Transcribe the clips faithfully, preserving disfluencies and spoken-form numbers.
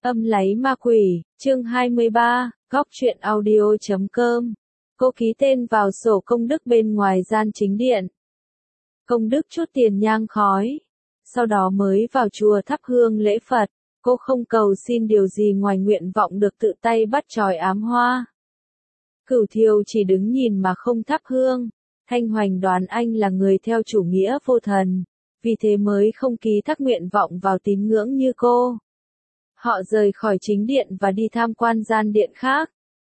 Âm láy ma quỷ, chương hai mươi ba, góc truyện audio chấm com. Cô ký tên vào sổ công đức bên ngoài gian chính điện. Công đức chút tiền nhang khói. Sau đó mới vào chùa thắp hương lễ Phật. Cô không cầu xin điều gì ngoài nguyện vọng được tự tay bắt chòi ám hoa. Cửu Thiều chỉ đứng nhìn mà không thắp hương. Thanh Hoành đoán anh là người theo chủ nghĩa vô thần, vì thế mới không ký thác nguyện vọng vào tín ngưỡng như cô. Họ rời khỏi chính điện và đi tham quan gian điện khác.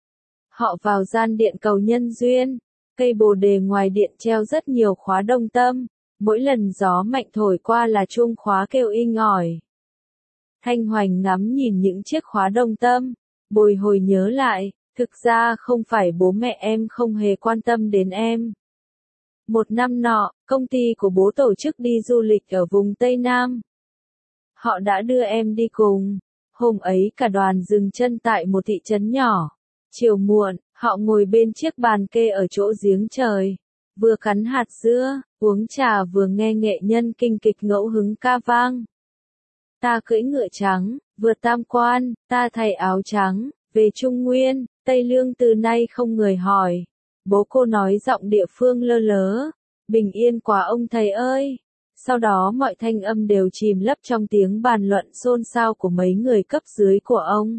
Họ vào gian điện cầu nhân duyên. Cây bồ đề ngoài điện treo rất nhiều khóa đông tâm. Mỗi lần gió mạnh thổi qua là chuông khóa kêu inh ỏi. Thanh Hoành ngắm nhìn những chiếc khóa đông tâm, bồi hồi nhớ lại, thực ra không phải bố mẹ em không hề quan tâm đến em. Một năm nọ, công ty của bố tổ chức đi du lịch ở vùng Tây Nam. Họ đã đưa em đi cùng. Hôm ấy cả đoàn dừng chân tại một thị trấn nhỏ. Chiều muộn, họ ngồi bên chiếc bàn kê ở chỗ giếng trời. Vừa cắn hạt dưa, uống trà vừa nghe nghệ nhân kinh kịch ngẫu hứng ca vang. Ta cưỡi ngựa trắng, vượt tam quan, ta thay áo trắng, về Trung Nguyên, Tây Lương từ nay không người hỏi. Bố cô nói giọng địa phương lơ lớ. Bình yên quá ông thầy ơi. Sau đó mọi thanh âm đều chìm lấp trong tiếng bàn luận xôn xao của mấy người cấp dưới của ông.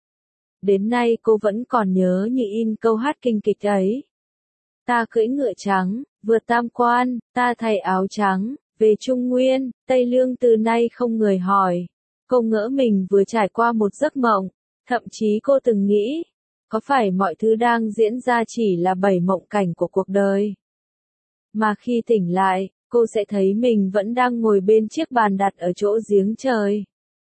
Đến nay cô vẫn còn nhớ như in câu hát kinh kịch ấy. Ta cưỡi ngựa trắng, vượt tam quan, ta thay áo trắng, về Trung Nguyên, Tây Lương từ nay không người hỏi. Cô ngỡ mình vừa trải qua một giấc mộng, thậm chí cô từng nghĩ, có phải mọi thứ đang diễn ra chỉ là bảy mộng cảnh của cuộc đời? Mà khi tỉnh lại, cô sẽ thấy mình vẫn đang ngồi bên chiếc bàn đặt ở chỗ giếng trời.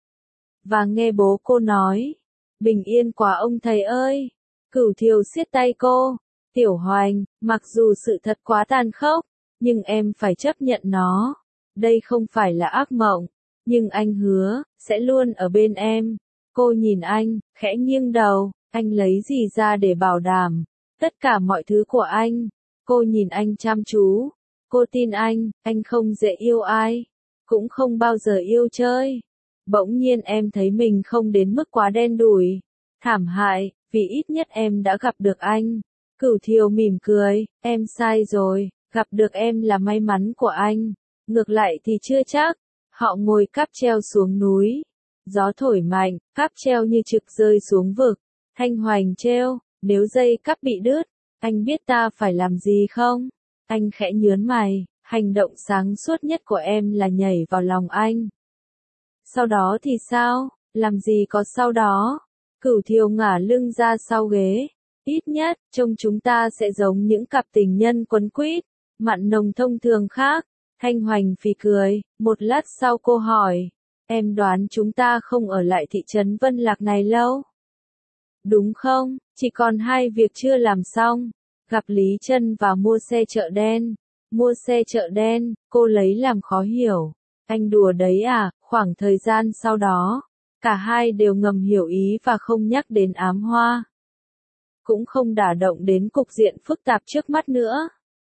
Và nghe bố cô nói, bình yên quá ông thầy ơi. Cửu Thiều siết tay cô, Tiểu Hoành, mặc dù sự thật quá tàn khốc, nhưng em phải chấp nhận nó. Đây không phải là ác mộng, nhưng anh hứa, sẽ luôn ở bên em. Cô nhìn anh, khẽ nghiêng đầu, anh lấy gì ra để bảo đảm tất cả mọi thứ của anh. Cô nhìn anh chăm chú. Cô tin anh, anh không dễ yêu ai, cũng không bao giờ yêu chơi. Bỗng nhiên em thấy mình không đến mức quá đen đủi, thảm hại, vì ít nhất em đã gặp được anh. Cửu Thiều mỉm cười, em sai rồi, gặp được em là may mắn của anh. Ngược lại thì chưa chắc. Họ ngồi cáp treo xuống núi. Gió thổi mạnh, cáp treo như trực rơi xuống vực. Thanh Hoành treo, nếu dây cáp bị đứt, anh biết ta phải làm gì không? Anh khẽ nhướng mày, hành động sáng suốt nhất của em là nhảy vào lòng anh. Sau đó thì sao? Làm gì có sau đó? Cửu Thiều ngả lưng ra sau ghế. Ít nhất, trông chúng ta sẽ giống những cặp tình nhân quấn quýt, mặn nồng thông thường khác. Thanh Hoành phì cười, một lát sau cô hỏi, em đoán chúng ta không ở lại thị trấn Vân Lạc này lâu? Đúng không? Chỉ còn hai việc chưa làm xong. Gặp Lý Trân và mua xe chợ đen. Mua xe chợ đen, cô lấy làm khó hiểu. Anh đùa đấy à? Khoảng thời gian sau đó, cả hai đều ngầm hiểu ý và không nhắc đến ám hoa. Cũng không đả động đến cục diện phức tạp trước mắt nữa.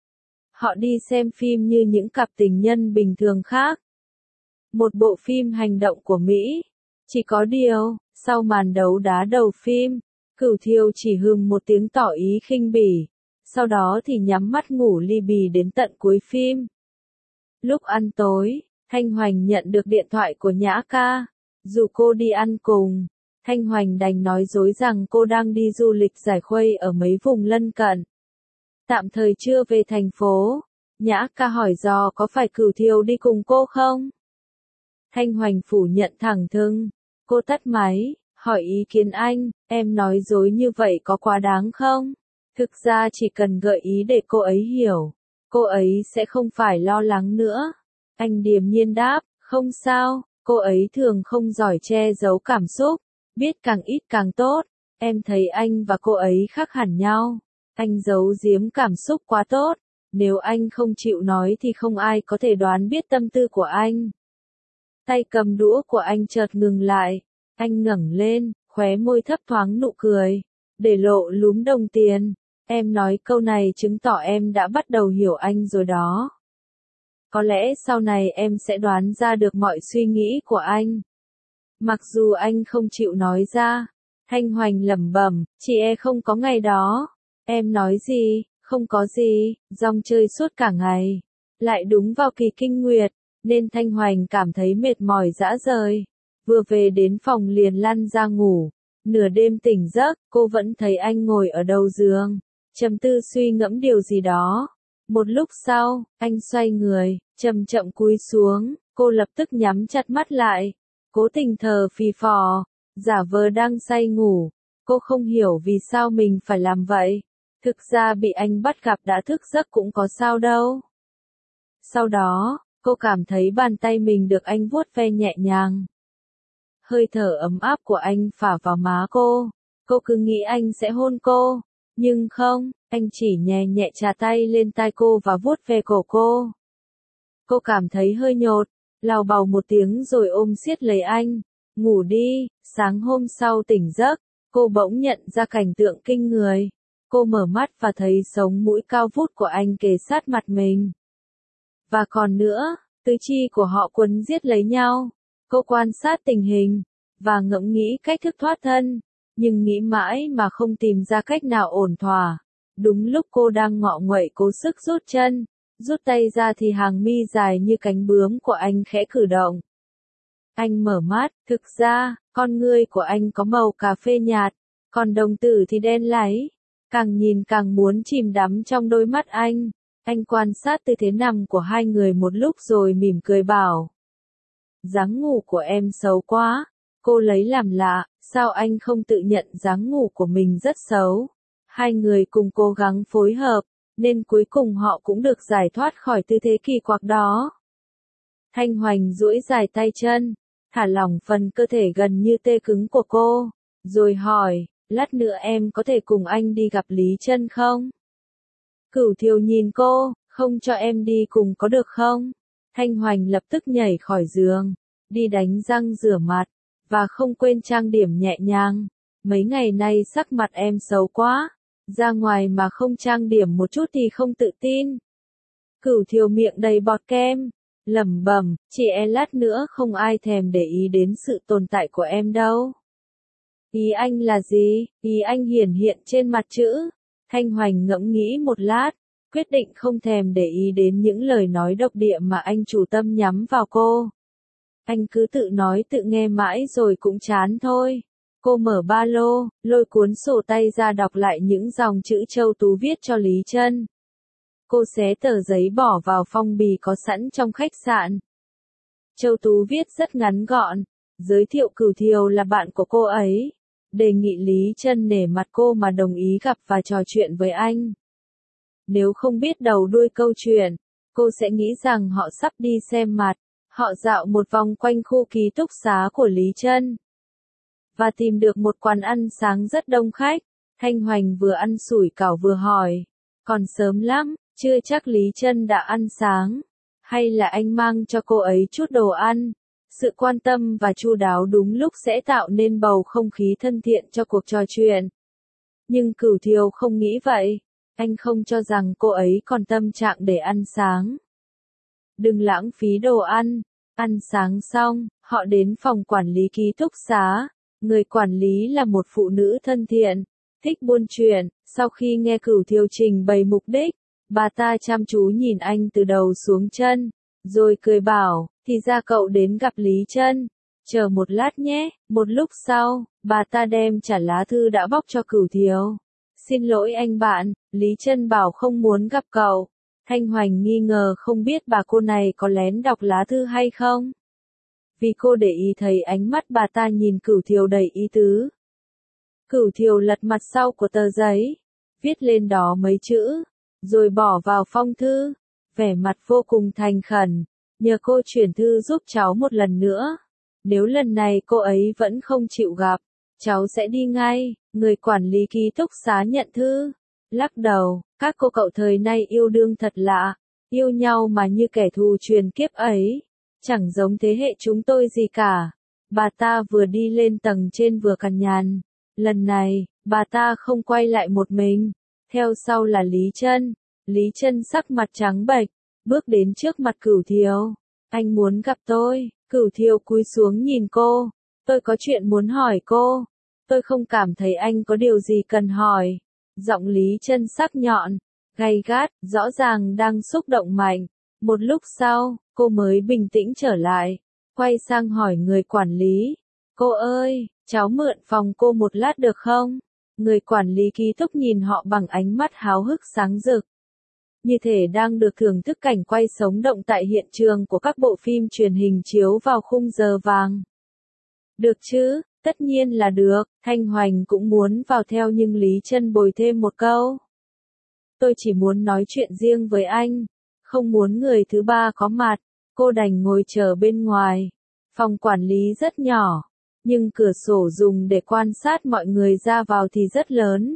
Họ đi xem phim như những cặp tình nhân bình thường khác. Một bộ phim hành động của Mỹ. Chỉ có điều, sau màn đấu đá đầu phim, Cửu Thiều chỉ hừm một tiếng tỏ ý khinh bỉ. Sau đó thì nhắm mắt ngủ li bì đến tận cuối phim. Lúc ăn tối, Thanh Hoành nhận được điện thoại của Nhã ca. Dù cô đi ăn cùng, Thanh Hoành đành nói dối rằng cô đang đi du lịch giải khuây ở mấy vùng lân cận. Tạm thời chưa về thành phố. Nhã ca hỏi dò có phải Cửu Thiều đi cùng cô không? Thanh Hoành phủ nhận thẳng thừng. Cô tắt máy, hỏi ý kiến anh, em nói dối như vậy có quá đáng không? Thực ra chỉ cần gợi ý để cô ấy hiểu, cô ấy sẽ không phải lo lắng nữa. Anh điềm nhiên đáp, không sao, cô ấy thường không giỏi che giấu cảm xúc, biết càng ít càng tốt. Em thấy anh và cô ấy khác hẳn nhau. Anh giấu giếm cảm xúc quá tốt. Nếu anh không chịu nói thì không ai có thể đoán biết tâm tư của anh. Tay cầm đũa của anh chợt ngừng lại. Anh ngẩng lên, khóe môi thấp thoáng nụ cười, để lộ lúm đồng tiền. Em nói câu này chứng tỏ em đã bắt đầu hiểu anh rồi đó. Có lẽ sau này em sẽ đoán ra được mọi suy nghĩ của anh. Mặc dù anh không chịu nói ra, Thanh Hoành lẩm bẩm, chỉ e không có ngày đó. Em nói gì, không có gì, rong chơi suốt cả ngày. Lại đúng vào kỳ kinh nguyệt, nên Thanh Hoành cảm thấy mệt mỏi rã rời. Vừa về đến phòng liền lăn ra ngủ. Nửa đêm tỉnh giấc, cô vẫn thấy anh ngồi ở đầu giường, trầm tư suy ngẫm điều gì đó. Một lúc sau, anh xoay người, chậm chậm cúi xuống, cô lập tức nhắm chặt mắt lại, cố tình thở phì phò, giả vờ đang say ngủ. Cô không hiểu vì sao mình phải làm vậy. Thực ra bị anh bắt gặp đã thức giấc cũng có sao đâu. Sau đó, cô cảm thấy bàn tay mình được anh vuốt ve nhẹ nhàng. Hơi thở ấm áp của anh phả vào má cô. Cô cứ nghĩ anh sẽ hôn cô. Nhưng không, anh chỉ nhẹ nhẹ chà tay lên tai cô và vuốt ve cổ cô. Cô cảm thấy hơi nhột, lào bào một tiếng rồi ôm siết lấy anh. Ngủ đi. Sáng hôm sau tỉnh giấc, cô bỗng nhận ra cảnh tượng kinh người. Cô mở mắt và thấy sống mũi cao vút của anh kề sát mặt mình. Và còn nữa, tứ chi của họ quấn giết lấy nhau. Cô quan sát tình hình, và ngẫm nghĩ cách thức thoát thân, nhưng nghĩ mãi mà không tìm ra cách nào ổn thỏa. Đúng lúc cô đang ngọ nguậy cố sức rút chân, rút tay ra thì hàng mi dài như cánh bướm của anh khẽ cử động. Anh mở mắt, thực ra, con ngươi của anh có màu cà phê nhạt, còn đồng tử thì đen láy. Càng nhìn càng muốn chìm đắm trong đôi mắt anh. Anh quan sát tư thế nằm của hai người một lúc rồi mỉm cười bảo. Dáng ngủ của em xấu quá. Cô lấy làm lạ, sao anh không tự nhận dáng ngủ của mình rất xấu. Hai người cùng cố gắng phối hợp, nên cuối cùng họ cũng được giải thoát khỏi tư thế kỳ quặc đó. Thanh Hoành duỗi dài tay chân, thả lỏng phần cơ thể gần như tê cứng của cô, rồi hỏi, lát nữa em có thể cùng anh đi gặp Lý Trân không? Cửu Thiều nhìn cô, không cho em đi cùng có được không? Thanh Hoành lập tức nhảy khỏi giường, đi đánh răng rửa mặt, và không quên trang điểm nhẹ nhàng. Mấy ngày nay sắc mặt em xấu quá, ra ngoài mà không trang điểm một chút thì không tự tin. Cửu Thiều miệng đầy bọt kem, lẩm bẩm, chị e lát nữa không ai thèm để ý đến sự tồn tại của em đâu. Ý anh là gì? Ý anh hiển hiện trên mặt chữ. Thanh Hoành ngẫm nghĩ một lát, quyết định không thèm để ý đến những lời nói độc địa mà anh chủ tâm nhắm vào cô. Anh cứ tự nói tự nghe mãi rồi cũng chán thôi. Cô mở ba lô, lôi cuốn sổ tay ra đọc lại những dòng chữ Châu Tú viết cho Lý Trân. Cô xé tờ giấy bỏ vào phong bì có sẵn trong khách sạn. Châu Tú viết rất ngắn gọn, giới thiệu Cửu Thiều là bạn của cô ấy. Đề nghị Lý Trân nể mặt cô mà đồng ý gặp và trò chuyện với anh. Nếu không biết đầu đuôi câu chuyện, cô sẽ nghĩ rằng họ sắp đi xem mặt. Họ dạo một vòng quanh khu ký túc xá của Lý Trân và tìm được một quán ăn sáng rất đông khách. Thanh Hoành vừa ăn sủi cảo vừa hỏi, còn sớm lắm, chưa chắc Lý Trân đã ăn sáng, hay là anh mang cho cô ấy chút đồ ăn. Sự quan tâm và chu đáo đúng lúc sẽ tạo nên bầu không khí thân thiện cho cuộc trò chuyện. Nhưng Cửu Thiều không nghĩ vậy, anh không cho rằng cô ấy còn tâm trạng để ăn sáng. Đừng lãng phí đồ ăn. Ăn sáng xong, họ đến phòng quản lý ký túc xá. Người quản lý là một phụ nữ thân thiện, thích buôn chuyện. Sau khi nghe Cửu Thiều trình bày mục đích, bà ta chăm chú nhìn anh từ đầu xuống chân, rồi cười bảo, thì ra cậu đến gặp Lý Trân. Chờ một lát nhé. Một lúc sau, bà ta đem trả lá thư đã bóc cho Cửu Thiều. Xin lỗi anh bạn, Lý Trân bảo không muốn gặp cậu. Thanh Hoành nghi ngờ không biết bà cô này có lén đọc lá thư hay không. Vì cô để ý thấy ánh mắt bà ta nhìn Cửu Thiều đầy ý tứ. Cửu Thiều lật mặt sau của tờ giấy, viết lên đó mấy chữ, rồi bỏ vào phong thư, vẻ mặt vô cùng thành khẩn, nhờ cô chuyển thư giúp cháu một lần nữa. Nếu lần này cô ấy vẫn không chịu gặp, cháu sẽ đi ngay. Người quản lý ký túc xá nhận thư, lắc đầu, các cô cậu thời nay yêu đương thật lạ, yêu nhau mà như kẻ thù truyền kiếp ấy, chẳng giống thế hệ chúng tôi gì cả. Bà ta vừa đi lên tầng trên vừa cằn nhằn. Lần này, bà ta không quay lại một mình, theo sau là Lý Trân. Lý Trân sắc mặt trắng bệch, bước đến trước mặt Cửu Thiều. Anh muốn gặp tôi. Cửu Thiều cúi xuống nhìn cô, Tôi có chuyện muốn hỏi cô. Tôi không cảm thấy anh có điều gì cần hỏi. Giọng Lý Chân sắc nhọn, gay gắt, rõ ràng đang xúc động mạnh. Một lúc sau, cô mới bình tĩnh trở lại, quay sang hỏi người quản lý. Cô ơi, cháu mượn phòng cô một lát được không? Người quản lý ký túc nhìn họ bằng ánh mắt háo hức sáng rực. Như thể đang được thưởng thức cảnh quay sống động tại hiện trường của các bộ phim truyền hình chiếu vào khung giờ vàng. Được chứ, tất nhiên là được, Thanh Hoành cũng muốn vào theo nhưng Lý Chân bồi thêm một câu. Tôi chỉ muốn nói chuyện riêng với anh, không muốn người thứ ba có mặt, cô đành ngồi chờ bên ngoài. Phòng quản lý rất nhỏ, nhưng cửa sổ dùng để quan sát mọi người ra vào thì rất lớn.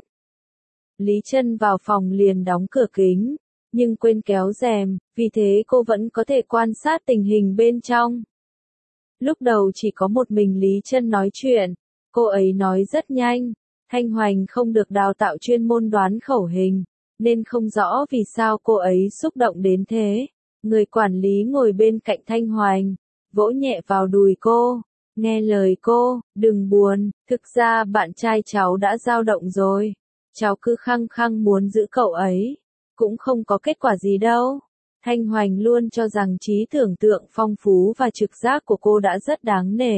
Lý Chân vào phòng liền đóng cửa kính, nhưng quên kéo rèm, vì thế cô vẫn có thể quan sát tình hình bên trong. Lúc đầu chỉ có một mình Lý Chân nói chuyện, cô ấy nói rất nhanh, Thanh Hoành không được đào tạo chuyên môn đoán khẩu hình, nên không rõ vì sao cô ấy xúc động đến thế. Người quản lý ngồi bên cạnh Thanh Hoành, vỗ nhẹ vào đùi cô, nghe lời cô, đừng buồn, thực ra bạn trai cháu đã dao động rồi, cháu cứ khăng khăng muốn giữ cậu ấy, cũng không có kết quả gì đâu. Thanh Hoành luôn cho rằng trí tưởng tượng phong phú và trực giác của cô đã rất đáng nể.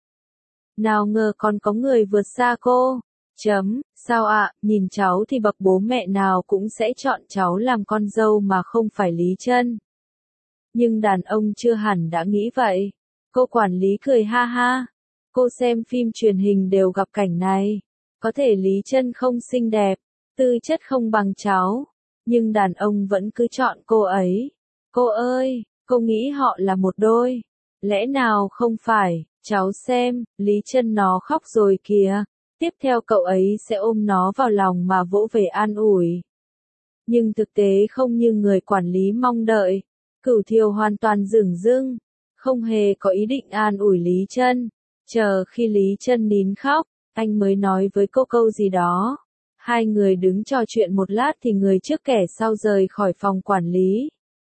Nào ngờ còn có người vượt xa cô. Chấm, sao ạ, nhìn cháu thì bậc bố mẹ nào cũng sẽ chọn cháu làm con dâu mà không phải Lý Chân. Nhưng đàn ông chưa hẳn đã nghĩ vậy. Cô quản lý cười ha ha. Cô xem phim truyền hình đều gặp cảnh này. Có thể Lý Chân không xinh đẹp, tư chất không bằng cháu, nhưng đàn ông vẫn cứ chọn cô ấy. Cô ơi, cô nghĩ họ là một đôi. Lẽ nào không phải, cháu xem, Lý Chân nó khóc rồi kìa. Tiếp theo cậu ấy sẽ ôm nó vào lòng mà vỗ về an ủi. Nhưng thực tế không như người quản lý mong đợi. Cửu Thiều hoàn toàn dửng dưng, không hề có ý định an ủi Lý Chân. Chờ khi Lý Chân nín khóc, anh mới nói với cô câu gì đó. Hai người đứng trò chuyện một lát thì người trước kẻ sau rời khỏi phòng quản lý.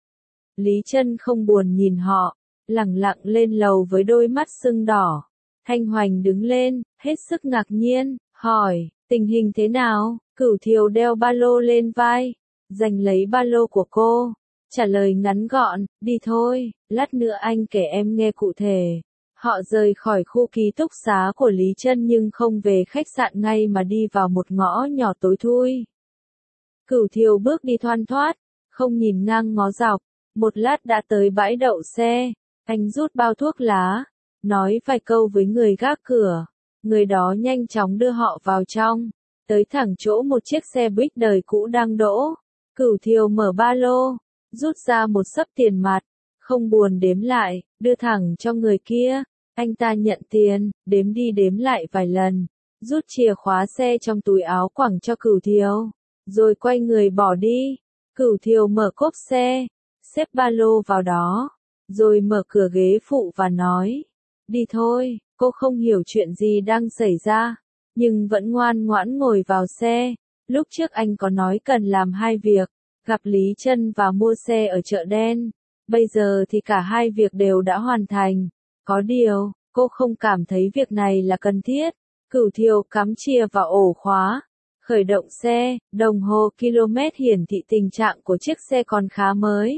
Lý Chân không buồn nhìn họ, lẳng lặng lên lầu với đôi mắt sưng đỏ. Thanh Hoành đứng lên, hết sức ngạc nhiên, hỏi, tình hình thế nào? Cửu Thiều đeo ba lô lên vai, giành lấy ba lô của cô, trả lời ngắn gọn, đi thôi, lát nữa anh kể em nghe cụ thể. Họ rời khỏi khu ký túc xá của Lý Chân nhưng không về khách sạn ngay mà đi vào một ngõ nhỏ tối thui. Cửu Thiều bước đi thoăn thoắt, không nhìn ngang ngó dọc, một lát đã tới bãi đậu xe, anh rút bao thuốc lá, nói vài câu với người gác cửa, người đó nhanh chóng đưa họ vào trong, tới thẳng chỗ một chiếc xe buýt đời cũ đang đỗ. Cửu Thiều mở ba lô, rút ra một xấp tiền mặt, không buồn đếm lại, đưa thẳng cho người kia. Anh ta nhận tiền, đếm đi đếm lại vài lần, rút chìa khóa xe trong túi áo quẳng cho Cửu Thiều, rồi quay người bỏ đi. Cửu Thiều mở cốp xe, xếp ba lô vào đó, rồi mở cửa ghế phụ và nói, đi thôi. Cô không hiểu chuyện gì đang xảy ra, nhưng vẫn ngoan ngoãn ngồi vào xe. Lúc trước anh có nói cần làm hai việc, gặp Lý Chân và mua xe ở chợ đen, bây giờ thì cả hai việc đều đã hoàn thành. Có điều, cô không cảm thấy việc này là cần thiết. Cửu Thiều cắm chìa vào ổ khóa, khởi động xe, đồng hồ km hiển thị tình trạng của chiếc xe còn khá mới.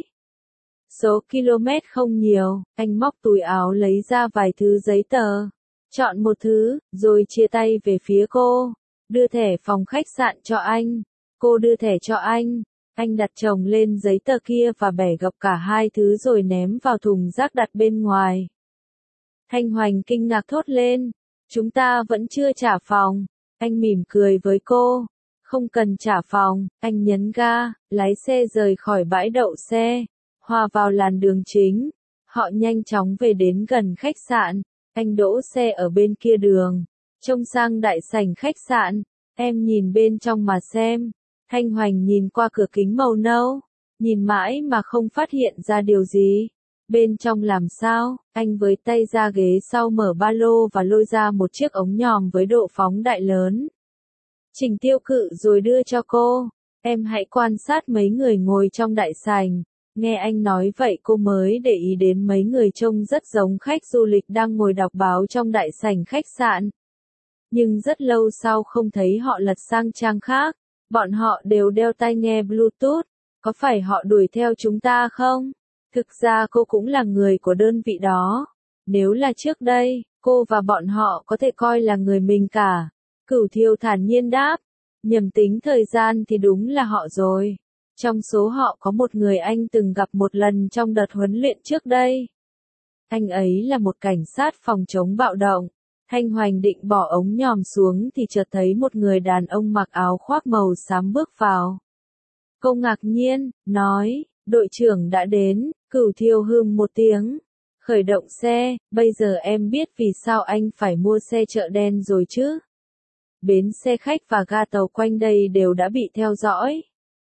Số km không nhiều, anh móc túi áo lấy ra vài thứ giấy tờ, chọn một thứ, rồi chia tay về phía cô, đưa thẻ phòng khách sạn cho anh. Cô đưa thẻ cho anh, anh đặt chồng lên giấy tờ kia và bẻ gập cả hai thứ rồi ném vào thùng rác đặt bên ngoài. Thanh Hoành kinh ngạc thốt lên, chúng ta vẫn chưa trả phòng. Anh mỉm cười với cô, không cần trả phòng. Anh nhấn ga, lái xe rời khỏi bãi đậu xe, hòa vào làn đường chính. Họ nhanh chóng về đến gần khách sạn, anh đỗ xe ở bên kia đường, trông sang đại sảnh khách sạn. Em nhìn bên trong mà xem. Thanh Hoành nhìn qua cửa kính màu nâu, nhìn mãi mà không phát hiện ra điều gì. Bên trong làm sao? Anh với tay ra ghế sau mở ba lô và lôi ra một chiếc ống nhòm với độ phóng đại lớn. Trình Tiêu Cự rồi đưa cho cô. Em hãy quan sát mấy người ngồi trong đại sảnh, Nghe anh nói vậy cô mới để ý đến mấy người trông rất giống khách du lịch đang ngồi đọc báo trong đại sảnh khách sạn. Nhưng rất lâu sau không thấy họ lật sang trang khác, bọn họ đều đeo tai nghe Bluetooth, có phải họ đuổi theo chúng ta không? Thực ra cô cũng là người của đơn vị đó. Nếu là trước đây, cô và bọn họ có thể coi là người mình cả. Cửu Thiêu thản nhiên đáp, nhầm tính thời gian thì đúng là họ rồi. Trong số họ có một người anh từng gặp một lần trong đợt huấn luyện trước đây. Anh ấy là một cảnh sát phòng chống bạo động. Thanh Hoành định bỏ ống nhòm xuống thì chợt thấy một người đàn ông mặc áo khoác màu xám bước vào. Cô ngạc nhiên, nói, đội trưởng đã đến. Cửu Thiêu hừm một tiếng. Khởi động xe, bây giờ em biết vì sao anh phải mua xe chợ đen rồi chứ. Bến xe khách và ga tàu quanh đây đều đã bị theo dõi.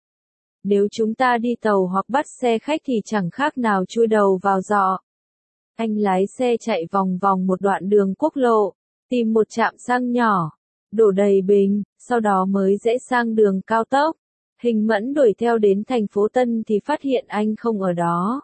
Nếu chúng ta đi tàu hoặc bắt xe khách thì chẳng khác nào chui đầu vào giỏ. Anh lái xe chạy vòng vòng một đoạn đường quốc lộ, tìm một trạm xăng nhỏ, đổ đầy bình, sau đó mới rẽ sang đường cao tốc. Hình Mẫn đuổi theo đến thành phố Tân thì phát hiện anh không ở đó.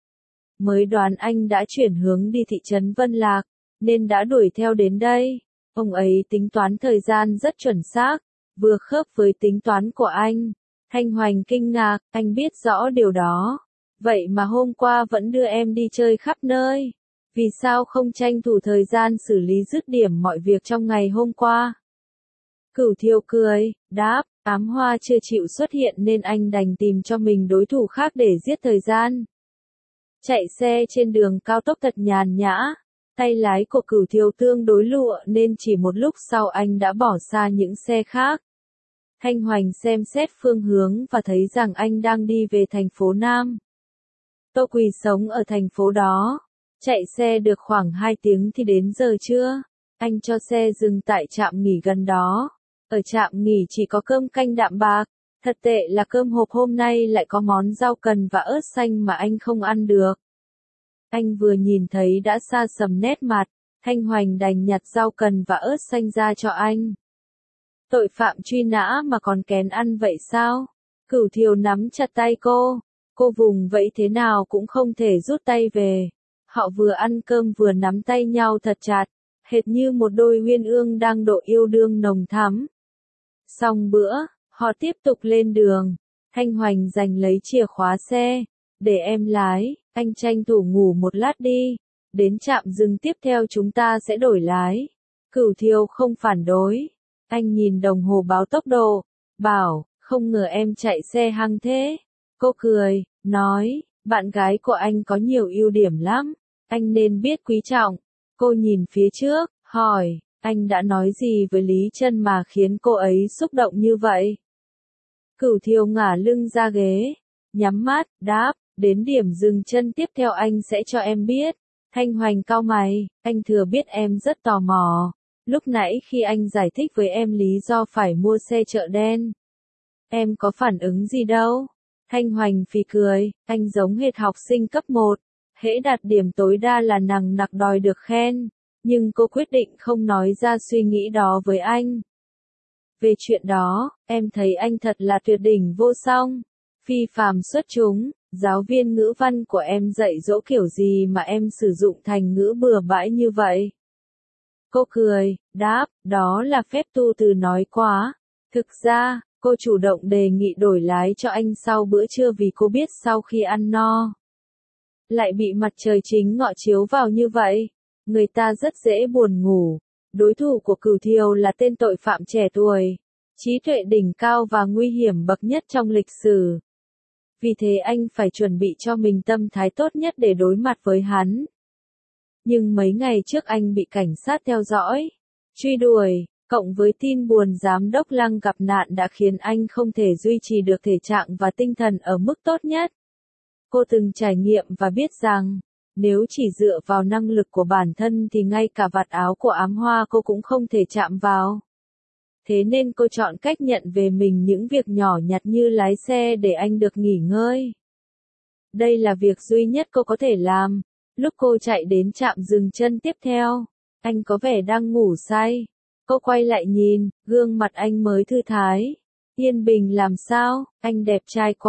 Mới đoán anh đã chuyển hướng đi thị trấn Vân Lạc, nên đã đuổi theo đến đây. Ông ấy tính toán thời gian rất chuẩn xác, vừa khớp với tính toán của anh. Thanh Hoành kinh ngạc, anh biết rõ điều đó. Vậy mà hôm qua vẫn đưa em đi chơi khắp nơi. Vì sao không tranh thủ thời gian xử lý dứt điểm mọi việc trong ngày hôm qua? Cửu Thiêu cười, đáp, ám hoa chưa chịu xuất hiện nên anh đành tìm cho mình đối thủ khác để giết thời gian. Chạy xe trên đường cao tốc thật nhàn nhã, tay lái của Cửu Thiêu tương đối lụa nên chỉ một lúc sau anh đã bỏ xa những xe khác. Thanh Hoành xem xét phương hướng và thấy rằng anh đang đi về thành phố Nam. Tô Quỳ sống ở thành phố đó. Chạy xe được khoảng hai tiếng thì đến giờ trưa. Anh cho xe dừng tại trạm nghỉ gần đó. Ở trạm nghỉ chỉ có cơm canh đạm bạc. Thật tệ là cơm hộp hôm nay lại có món rau cần và ớt xanh mà anh không ăn được. Anh vừa nhìn thấy đã xa sầm nét mặt. Thanh Hoành đành nhặt rau cần và ớt xanh ra cho anh. Tội phạm truy nã mà còn kén ăn vậy sao? Cửu Thiêu nắm chặt tay cô. Cô vùng vẫy thế nào cũng không thể rút tay về. Họ vừa ăn cơm vừa nắm tay nhau thật chặt, hệt như một đôi uyên ương đang độ yêu đương nồng thắm. Xong bữa, họ tiếp tục lên đường. Thanh Hoành giành lấy chìa khóa xe. Để em lái, anh tranh thủ ngủ một lát đi. Đến trạm dừng tiếp theo chúng ta sẽ đổi lái. Cửu Thiêu không phản đối. Anh nhìn đồng hồ báo tốc độ, bảo, không ngờ em chạy xe hăng thế. Cô cười, nói, bạn gái của anh có nhiều ưu điểm lắm, anh nên biết quý trọng. Cô nhìn phía trước, hỏi, anh đã nói gì với Lý Trân mà khiến cô ấy xúc động như vậy? Cửu Thiêu ngả lưng ra ghế, nhắm mắt, đáp, đến điểm dừng chân tiếp theo anh sẽ cho em biết. Thanh Hoành cau mày, anh thừa biết em rất tò mò. Lúc nãy khi anh giải thích với em lý do phải mua xe chợ đen, em có phản ứng gì đâu? Thanh Hoành phì cười, anh giống hệt học sinh cấp một, hễ đạt điểm tối đa là nằng nặc đòi được khen, nhưng cô quyết định không nói ra suy nghĩ đó với anh. Về chuyện đó, em thấy anh thật là tuyệt đỉnh vô song, phi phàm xuất chúng, giáo viên ngữ văn của em dạy dỗ kiểu gì mà em sử dụng thành ngữ bừa bãi như vậy? Cô cười, đáp, đó là phép tu từ nói quá. Thực ra, cô chủ động đề nghị đổi lái cho anh sau bữa trưa vì cô biết sau khi ăn no, lại bị mặt trời chính ngọ chiếu vào như vậy, người ta rất dễ buồn ngủ. Đối thủ của Cửu Thiêu là tên tội phạm trẻ tuổi, trí tuệ đỉnh cao và nguy hiểm bậc nhất trong lịch sử. Vì thế anh phải chuẩn bị cho mình tâm thái tốt nhất để đối mặt với hắn. Nhưng mấy ngày trước anh bị cảnh sát theo dõi, truy đuổi, cộng với tin buồn giám đốc Lăng gặp nạn đã khiến anh không thể duy trì được thể trạng và tinh thần ở mức tốt nhất. Cô từng trải nghiệm và biết rằng, nếu chỉ dựa vào năng lực của bản thân thì ngay cả vạt áo của ám hoa cô cũng không thể chạm vào. Thế nên cô chọn cách nhận về mình những việc nhỏ nhặt như lái xe để anh được nghỉ ngơi. Đây là việc duy nhất cô có thể làm. Lúc cô chạy đến trạm dừng chân tiếp theo, anh có vẻ đang ngủ say. Cô quay lại nhìn, gương mặt anh mới thư thái. Yên bình làm sao, anh đẹp trai quá.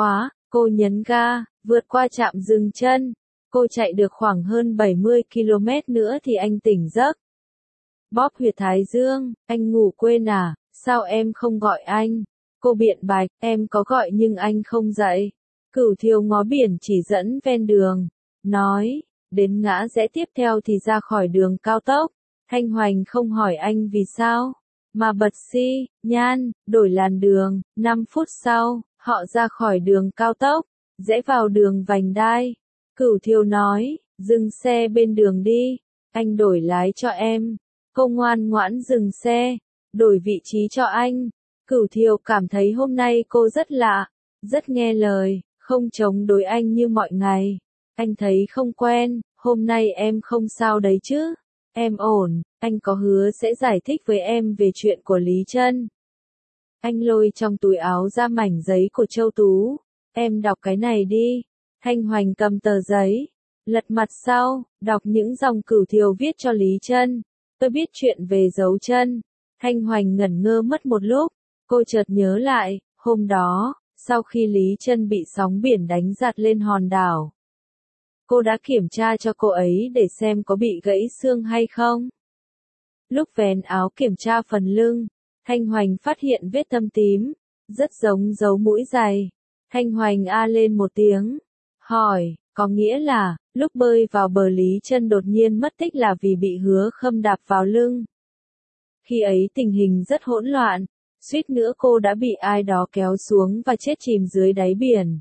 Cô nhấn ga, vượt qua trạm dừng chân. Cô chạy được khoảng hơn bảy mươi ki lô mét nữa thì anh tỉnh giấc. Bóp huyệt thái dương, anh ngủ quên à, sao em không gọi anh? Cô biện bạch, em có gọi nhưng anh không dậy. Cửu Thiều ngó biển chỉ dẫn ven đường, nói, đến ngã rẽ tiếp theo thì ra khỏi đường cao tốc. Thanh Hoành không hỏi anh vì sao, mà bật xi nhan, đổi làn đường. năm phút sau, họ ra khỏi đường cao tốc, rẽ vào đường vành đai. Cửu Thiều nói, dừng xe bên đường đi, anh đổi lái cho em. Cô ngoan ngoãn dừng xe, đổi vị trí cho anh. Cửu Thiều cảm thấy hôm nay cô rất lạ, rất nghe lời, không chống đối anh như mọi ngày. Anh thấy không quen, hôm nay em không sao đấy chứ? Em ổn, anh có hứa sẽ giải thích với em về chuyện của Lý Trân. Anh lôi trong túi áo ra mảnh giấy của Châu Tú. Em đọc cái này đi. Thanh Hoành cầm tờ giấy, lật mặt sau, đọc những dòng Cửu Thiều viết cho Lý Trân. Tôi biết chuyện về dấu chân. Thanh Hoành ngẩn ngơ mất một lúc, cô chợt nhớ lại, hôm đó, sau khi Lý Trân bị sóng biển đánh giạt lên hòn đảo, cô đã kiểm tra cho cô ấy để xem có bị gãy xương hay không. Lúc vén áo kiểm tra phần lưng, Thanh Hoành phát hiện vết thâm tím, rất giống dấu mũi giày. Thanh Hoành a lên một tiếng, hỏi, có nghĩa là, lúc bơi vào bờ Lý Trân đột nhiên mất tích là vì bị Hứa Khâm đạp vào lưng. Khi ấy tình hình rất hỗn loạn, suýt nữa cô đã bị ai đó kéo xuống và chết chìm dưới đáy biển.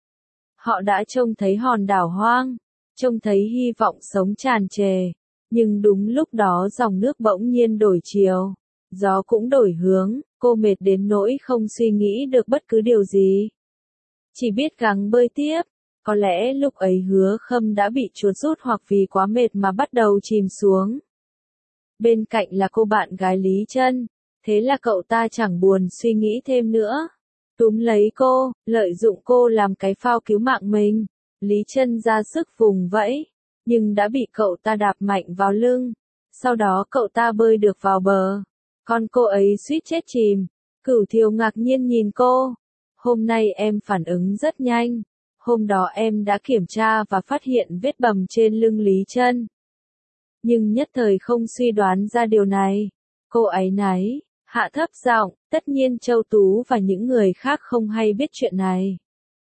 Họ đã trông thấy hòn đảo hoang, trông thấy hy vọng sống tràn trề, nhưng đúng lúc đó dòng nước bỗng nhiên đổi chiều, gió cũng đổi hướng, cô mệt đến nỗi không suy nghĩ được bất cứ điều gì. Chỉ biết gắng bơi tiếp, có lẽ lúc ấy Hứa Khâm đã bị chuột rút hoặc vì quá mệt mà bắt đầu chìm xuống. Bên cạnh là cô bạn gái Lý Trân, thế là cậu ta chẳng buồn suy nghĩ thêm nữa. Túm lấy cô, lợi dụng cô làm cái phao cứu mạng mình. Lý Trân ra sức vùng vẫy, nhưng đã bị cậu ta đạp mạnh vào lưng. Sau đó cậu ta bơi được vào bờ. Còn cô ấy suýt chết chìm. Cửu Thiều ngạc nhiên nhìn cô. Hôm nay em phản ứng rất nhanh. Hôm đó em đã kiểm tra và phát hiện vết bầm trên lưng Lý Trân. Nhưng nhất thời không suy đoán ra điều này. Cô áy náy, hạ thấp giọng, tất nhiên Châu Tú và những người khác không hay biết chuyện này.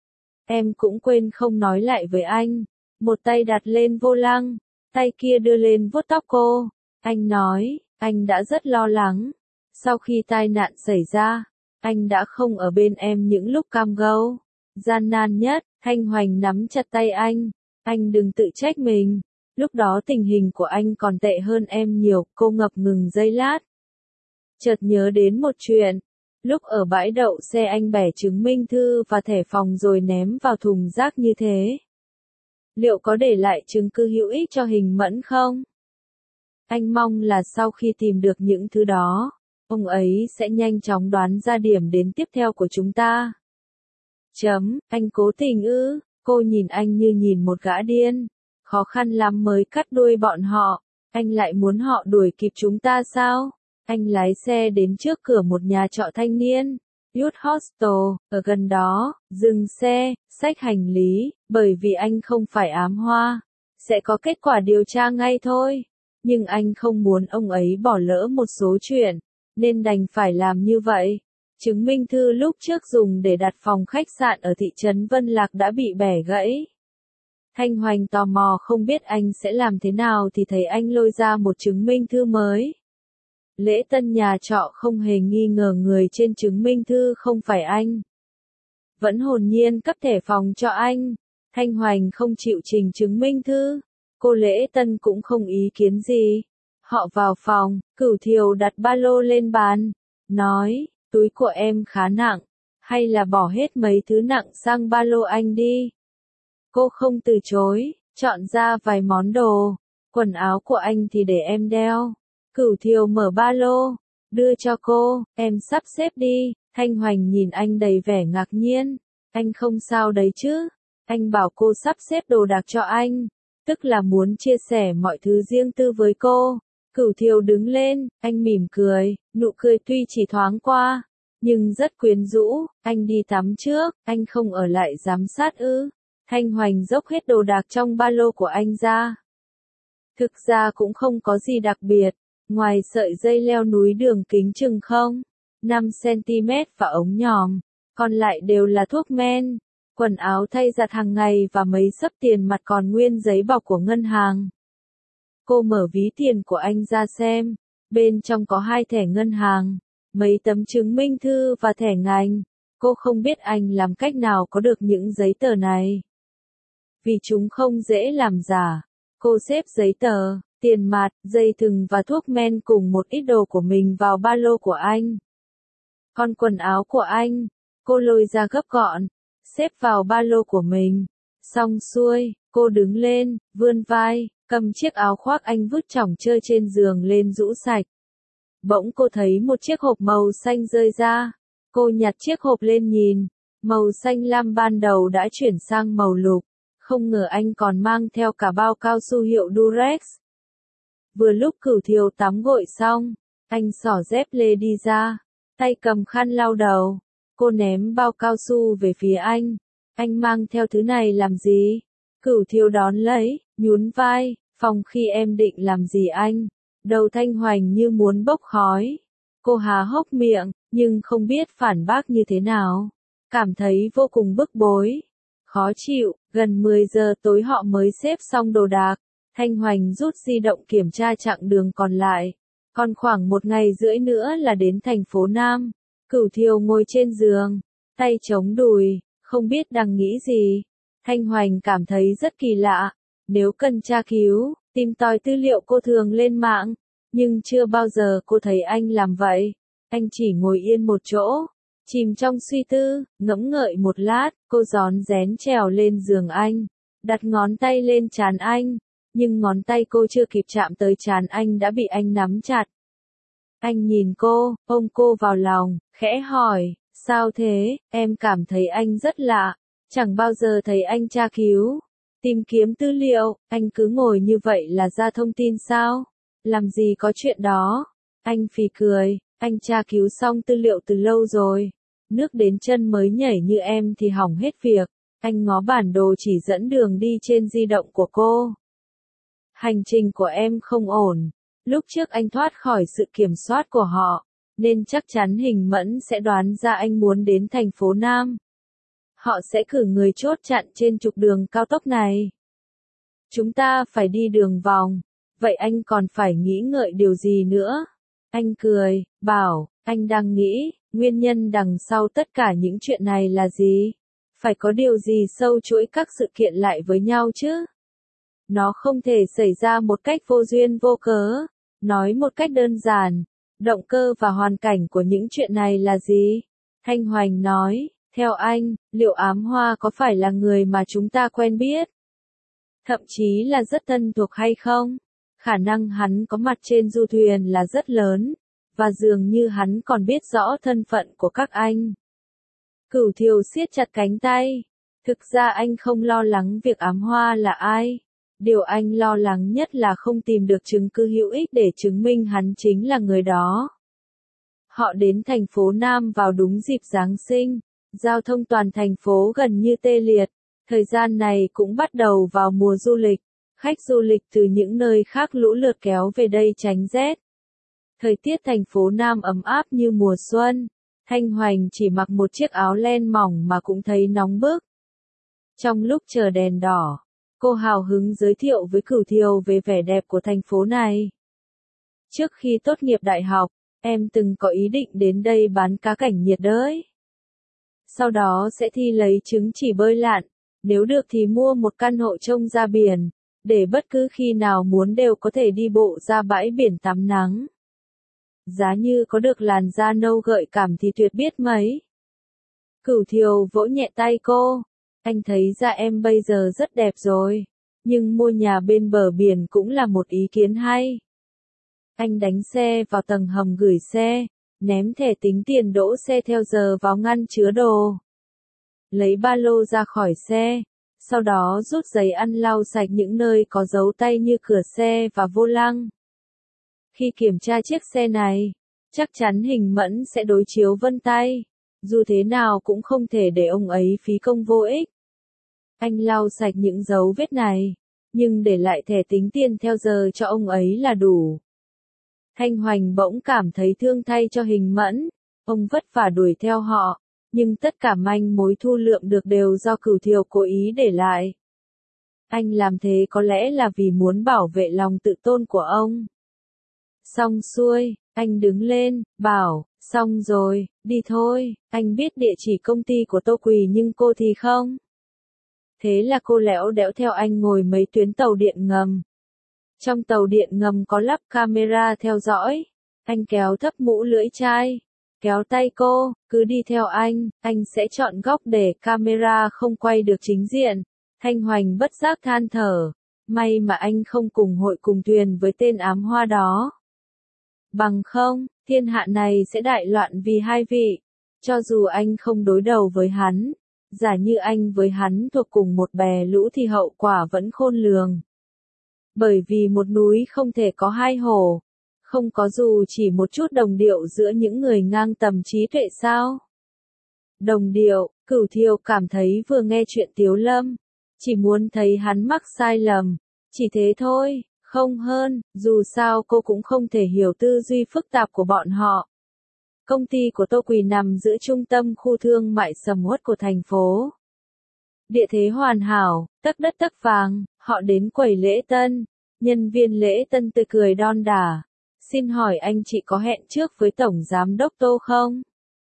Em cũng quên không nói lại với anh. Một tay đặt lên vô lăng, tay kia đưa lên vuốt tóc cô. Anh nói, anh đã rất lo lắng. Sau khi tai nạn xảy ra, anh đã không ở bên em những lúc cam go, gian nan nhất. Thanh Hoành nắm chặt tay anh. Anh đừng tự trách mình. Lúc đó tình hình của anh còn tệ hơn em nhiều. Cô ngập ngừng giây lát, chợt nhớ đến một chuyện. Lúc ở bãi đậu xe anh bẻ chứng minh thư và thẻ phòng rồi ném vào thùng rác như thế. Liệu có để lại chứng cứ hữu ích cho Hình Mẫn không? Anh mong là sau khi tìm được những thứ đó, ông ấy sẽ nhanh chóng đoán ra điểm đến tiếp theo của chúng ta. Chấm, anh cố tình ư? Cô nhìn anh như nhìn một gã điên. Khó khăn lắm mới cắt đuôi bọn họ. Anh lại muốn họ đuổi kịp chúng ta sao? Anh lái xe đến trước cửa một nhà trọ thanh niên, Youth Hostel, ở gần đó, dừng xe, xách hành lý, bởi vì anh không phải ám hoa. Sẽ có kết quả điều tra ngay thôi. Nhưng anh không muốn ông ấy bỏ lỡ một số chuyện, nên đành phải làm như vậy. Chứng minh thư lúc trước dùng để đặt phòng khách sạn ở thị trấn Vân Lạc đã bị bẻ gãy. Thanh Hoành tò mò không biết anh sẽ làm thế nào thì thấy anh lôi ra một chứng minh thư mới. Lễ tân nhà trọ không hề nghi ngờ người trên chứng minh thư không phải anh. Vẫn hồn nhiên cấp thẻ phòng cho anh. Thanh Hoành không chịu trình chứng minh thư. Cô Lễ Tân cũng không ý kiến gì. Họ vào phòng, Cửu Thiều đặt ba lô lên bàn. Nói, túi của em khá nặng. Hay là bỏ hết mấy thứ nặng sang ba lô anh đi. Cô không từ chối, chọn ra vài món đồ. Quần áo của anh thì để em đeo. Cửu Thiều mở ba lô, đưa cho cô, em sắp xếp đi. Thanh Hoành nhìn anh đầy vẻ ngạc nhiên. Anh không sao đấy chứ? Anh bảo cô sắp xếp đồ đạc cho anh, tức là muốn chia sẻ mọi thứ riêng tư với cô. Cửu Thiều đứng lên, anh mỉm cười, nụ cười tuy chỉ thoáng qua, nhưng rất quyến rũ. Anh đi tắm trước, anh không ở lại giám sát ư? Thanh Hoành dốc hết đồ đạc trong ba lô của anh ra. Thực ra cũng không có gì đặc biệt, ngoài sợi dây leo núi đường kính chừng không năm xăng-ti-mét và ống nhòm, còn lại đều là thuốc men, quần áo thay giặt hàng ngày và mấy xấp tiền mặt còn nguyên giấy bọc của ngân hàng. Cô mở ví tiền của anh ra xem, bên trong có hai thẻ ngân hàng, mấy tấm chứng minh thư và thẻ ngành. Cô không biết anh làm cách nào có được những giấy tờ này. Vì chúng không dễ làm giả. Cô xếp giấy tờ, tiền mặt, dây thừng và thuốc men cùng một ít đồ của mình vào ba lô của anh. Còn quần áo của anh, cô lôi ra gấp gọn, xếp vào ba lô của mình. Xong xuôi, cô đứng lên, vươn vai, cầm chiếc áo khoác anh vứt chỏng chơi trên giường lên rũ sạch. Bỗng cô thấy một chiếc hộp màu xanh rơi ra. Cô nhặt chiếc hộp lên nhìn, màu xanh lam ban đầu đã chuyển sang màu lục. Không ngờ anh còn mang theo cả bao cao su hiệu Durex. Vừa lúc Cửu Thiều tắm gội xong, anh xỏ dép lê đi ra, tay cầm khăn lau đầu. Cô ném bao cao su về phía anh. Anh mang theo thứ này làm gì? Cửu Thiều đón lấy, nhún vai, phòng khi em định làm gì anh? Đầu Thanh Hoành như muốn bốc khói. Cô há hốc miệng, nhưng không biết phản bác như thế nào. Cảm thấy vô cùng bức bối. Khó chịu, gần mười giờ tối họ mới xếp xong đồ đạc. Thanh Hoành rút di động kiểm tra chặng đường còn lại. Còn khoảng một ngày rưỡi nữa là đến thành phố Nam. Cửu Thiều ngồi trên giường, tay chống đùi, không biết đang nghĩ gì. Thanh Hoành cảm thấy rất kỳ lạ. Nếu cần tra cứu, tìm tòi tư liệu cô thường lên mạng. Nhưng chưa bao giờ cô thấy anh làm vậy. Anh chỉ ngồi yên một chỗ, chìm trong suy tư, ngẫm ngợi một lát, cô rón rén trèo lên giường anh, đặt ngón tay lên trán anh, nhưng ngón tay cô chưa kịp chạm tới trán anh đã bị anh nắm chặt. Anh nhìn cô, ôm cô vào lòng, khẽ hỏi, sao thế, em cảm thấy anh rất lạ, chẳng bao giờ thấy anh tra cứu, tìm kiếm tư liệu, anh cứ ngồi như vậy là ra thông tin sao, làm gì có chuyện đó. Anh phì cười, anh tra cứu xong tư liệu từ lâu rồi. Nước đến chân mới nhảy như em thì hỏng hết việc. Anh ngó bản đồ chỉ dẫn đường đi trên di động của cô. Hành trình của em không ổn. Lúc trước anh thoát khỏi sự kiểm soát của họ, nên chắc chắn Hình Mẫn sẽ đoán ra anh muốn đến thành phố Nam. Họ sẽ cử người chốt chặn trên trục đường cao tốc này. Chúng ta phải đi đường vòng. Vậy anh còn phải nghĩ ngợi điều gì nữa? Anh cười, bảo, anh đang nghĩ, nguyên nhân đằng sau tất cả những chuyện này là gì? Phải có điều gì sâu chuỗi các sự kiện lại với nhau chứ? Nó không thể xảy ra một cách vô duyên vô cớ. Nói một cách đơn giản, động cơ và hoàn cảnh của những chuyện này là gì? Thanh Hoành nói, theo anh, liệu Ám Hoa có phải là người mà chúng ta quen biết? Thậm chí là rất thân thuộc hay không? Khả năng hắn có mặt trên du thuyền là rất lớn, và dường như hắn còn biết rõ thân phận của các anh. Cửu Thiều siết chặt cánh tay. Thực ra anh không lo lắng việc Ám Hoa là ai. Điều anh lo lắng nhất là không tìm được chứng cứ hữu ích để chứng minh hắn chính là người đó. Họ đến thành phố Nam vào đúng dịp Giáng sinh. Giao thông toàn thành phố gần như tê liệt. Thời gian này cũng bắt đầu vào mùa du lịch. Khách du lịch từ những nơi khác lũ lượt kéo về đây tránh rét. Thời tiết thành phố Nam ấm áp như mùa xuân. Thanh Hoành chỉ mặc một chiếc áo len mỏng mà cũng thấy nóng bức. Trong lúc chờ đèn đỏ, cô hào hứng giới thiệu với Cửu Thiều về vẻ đẹp của thành phố này. Trước khi tốt nghiệp đại học, em từng có ý định đến đây bán cá cảnh nhiệt đới. Sau đó sẽ thi lấy chứng chỉ bơi lặn, nếu được thì mua một căn hộ trông ra biển, để bất cứ khi nào muốn đều có thể đi bộ ra bãi biển tắm nắng. Giá như có được làn da nâu gợi cảm thì tuyệt biết mấy. Cửu Thiều vỗ nhẹ tay cô. Anh thấy da em bây giờ rất đẹp rồi. Nhưng mua nhà bên bờ biển cũng là một ý kiến hay. Anh đánh xe vào tầng hầm gửi xe, ném thẻ tính tiền đỗ xe theo giờ vào ngăn chứa đồ. Lấy ba lô ra khỏi xe, sau đó rút giấy ăn lau sạch những nơi có dấu tay như cửa xe và vô lăng. Khi kiểm tra chiếc xe này, Chắc chắn Hình Mẫn sẽ đối chiếu vân tay. Dù thế nào cũng không thể để ông ấy phí công vô ích. Anh lau sạch những dấu vết này, nhưng để lại thẻ tính tiền theo giờ cho ông ấy là đủ. Thanh Hoành bỗng cảm thấy thương thay cho Hình Mẫn. Ông vất vả đuổi theo họ, nhưng tất cả manh mối thu lượm được đều do Cửu Thiều cố ý để lại. Anh làm thế có lẽ là vì muốn bảo vệ lòng tự tôn của ông. Xong xuôi, anh đứng lên, bảo, xong rồi, đi thôi, anh biết địa chỉ công ty của Tô Quỳ nhưng cô thì không. Thế là cô lẽo đẽo theo anh ngồi mấy tuyến tàu điện ngầm. Trong tàu điện ngầm có lắp camera theo dõi. Anh kéo thấp mũ lưỡi chai, kéo tay cô, cứ đi theo anh, anh sẽ chọn góc để camera không quay được chính diện. Thanh Hoành bất giác than thở, may mà anh không cùng hội cùng thuyền với tên ám hoa đó. Bằng không, thiên hạ này sẽ đại loạn vì hai vị. Cho dù anh không đối đầu với hắn, giả như anh với hắn thuộc cùng một bè lũ thì hậu quả vẫn khôn lường. Bởi vì một núi không thể có hai hổ, không có dù chỉ một chút đồng điệu giữa những người ngang tầm trí tuệ sao. Đồng điệu, Cửu Thiều cảm thấy vừa nghe chuyện Tiếu Lâm, chỉ muốn thấy hắn mắc sai lầm, chỉ thế thôi, không hơn, dù sao cô cũng không thể hiểu tư duy phức tạp của bọn họ. Công ty của Tô Quỳ nằm giữa trung tâm khu thương mại sầm uất của thành phố. Địa thế hoàn hảo, tấc đất tấc vàng, họ đến quầy lễ tân, nhân viên lễ tân tươi cười đon đả. Xin hỏi anh chị có hẹn trước với Tổng Giám đốc Tô không?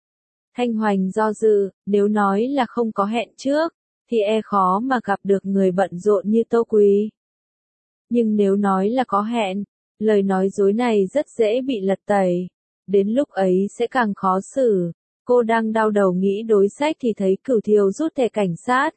Thanh Hoành do dự, nếu nói là không có hẹn trước, thì e khó mà gặp được người bận rộn như Tô Quỳ. Nhưng nếu nói là có hẹn, lời nói dối này rất dễ bị lật tẩy. Đến lúc ấy sẽ càng khó xử. Cô đang đau đầu nghĩ đối sách thì thấy Cửu Thiều rút thẻ cảnh sát.